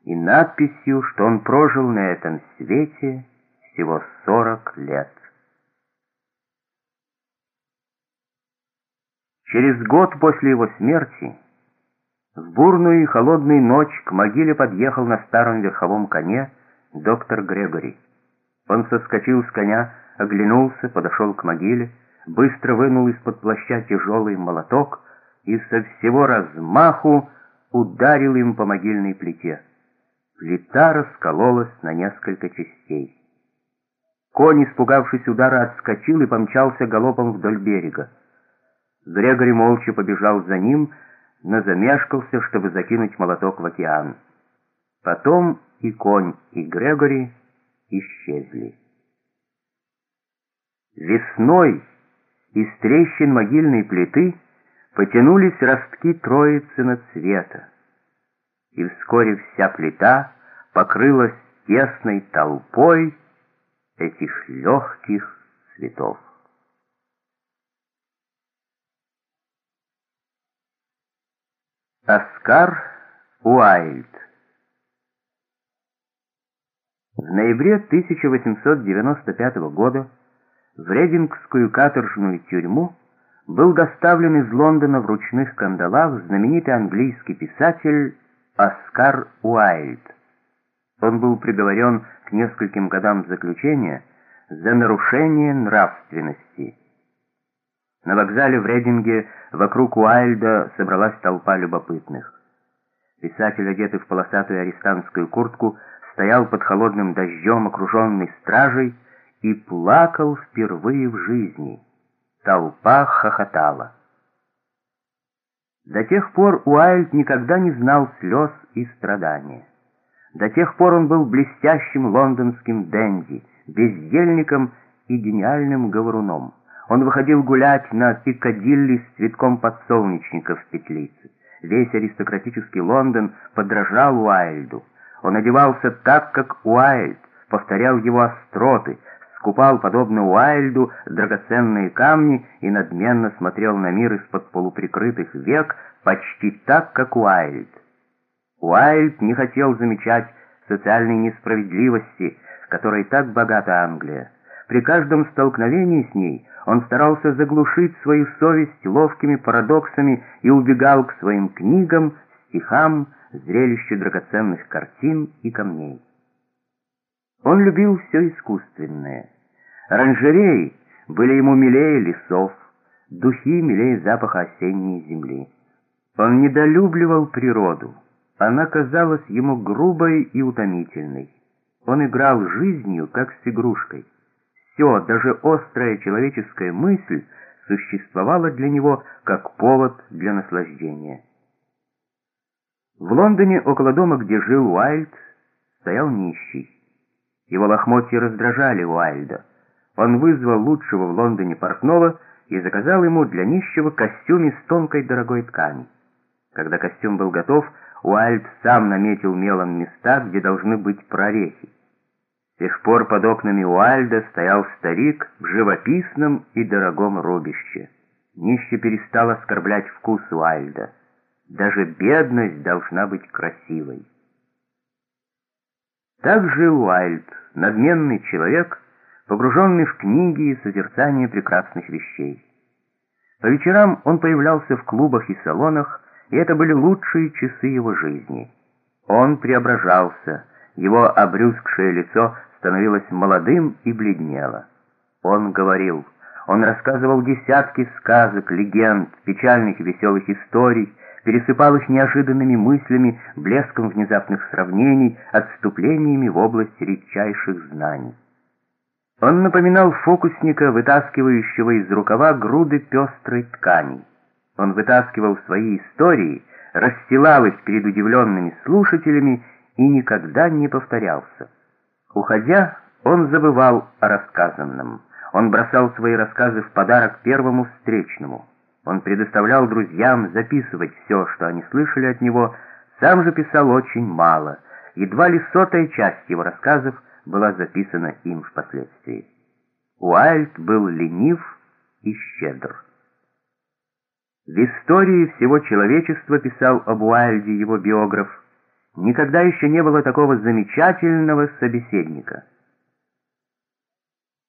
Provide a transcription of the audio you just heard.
и надписью, что он прожил на этом свете всего 40 лет. Через год после его смерти, в бурную и холодную ночь, к могиле подъехал на старом верховом коне доктор Грегори. Он соскочил с коня, оглянулся, подошел к могиле, быстро вынул из-под плаща тяжелый молоток и со всего размаху ударил им по могильной плите. Плита раскололась на несколько частей. Конь, испугавшись удара, отскочил и помчался галопом вдоль берега. Грегори молча побежал за ним, но замешкался, чтобы закинуть молоток в океан. Потом и конь, и Грегори исчезли. Весной из трещин могильной плиты потянулись ростки Троицына цвета, и вскоре вся плита покрылась тесной толпой этих легких цветов. Оскар Уайльд. В ноябре 1895 года в Рейдингскую каторжную тюрьму был доставлен из Лондона в ручных кандалах знаменитый английский писатель Оскар Уайльд. Он был приговорен к нескольким годам заключения за нарушение нравственности. На вокзале в Рейдинге вокруг Уайльда собралась толпа любопытных. Писатель, одетый в полосатую арестантскую куртку, стоял под холодным дождем, окруженный стражей, и плакал впервые в жизни. Толпа хохотала. До тех пор Уайльд никогда не знал слез и страдания. До тех пор он был блестящим лондонским денди, бездельником и гениальным говоруном. Он выходил гулять на Пиккадилли с цветком подсолнечника в петлице. Весь аристократический Лондон подражал Уайльду. Он одевался так, как Уайльд, повторял его остроты, скупал, подобно Уайльду, драгоценные камни и надменно смотрел на мир из-под полуприкрытых век, почти так, как Уайльд. Уайльд не хотел замечать социальной несправедливости, которой так богата Англия. При каждом столкновении с ней он старался заглушить свою совесть ловкими парадоксами и убегал к своим книгам, стихам, зрелищу драгоценных картин и камней. Он любил все искусственное. Оранжереи были ему милее лесов, духи милее запаха осенней земли. Он недолюбливал природу. Она казалась ему грубой и утомительной. Он играл жизнью, как с игрушкой. Все, даже острая человеческая мысль, существовала для него как повод для наслаждения. В Лондоне, около дома, где жил Уайльд, стоял нищий. Его лохмотья раздражали Уайльда. Он вызвал лучшего в Лондоне портного и заказал ему для нищего костюм из тонкой дорогой ткани. Когда костюм был готов, Уайльд сам наметил мелом места, где должны быть прорехи. С тех пор под окнами Уайльда стоял старик в живописном и дорогом рубище. Нищий перестал оскорблять вкус Уайльда. Даже бедность должна быть красивой. Так жил Уайльд, надменный человек, погруженный в книги и созерцание прекрасных вещей. По вечерам он появлялся в клубах и салонах, и это были лучшие часы его жизни. Он преображался, его обрюзгшее лицо становилось молодым и бледнело. Он говорил, он рассказывал десятки сказок, легенд, печальных и веселых историй, пересыпал их неожиданными мыслями, блеском внезапных сравнений, отступлениями в область редчайших знаний. Он напоминал фокусника, вытаскивающего из рукава груды пестрой ткани. Он вытаскивал свои истории, расстилал их перед удивленными слушателями и никогда не повторялся. Уходя, он забывал о рассказанном. Он бросал свои рассказы в подарок первому встречному. Он предоставлял друзьям записывать все, что они слышали от него, сам же писал очень мало. Едва ли 100-я часть его рассказов была записана им впоследствии. Уайльд был ленив и щедр. В истории всего человечества, писал об Уайльде его биограф, Никогда еще не было такого замечательного собеседника.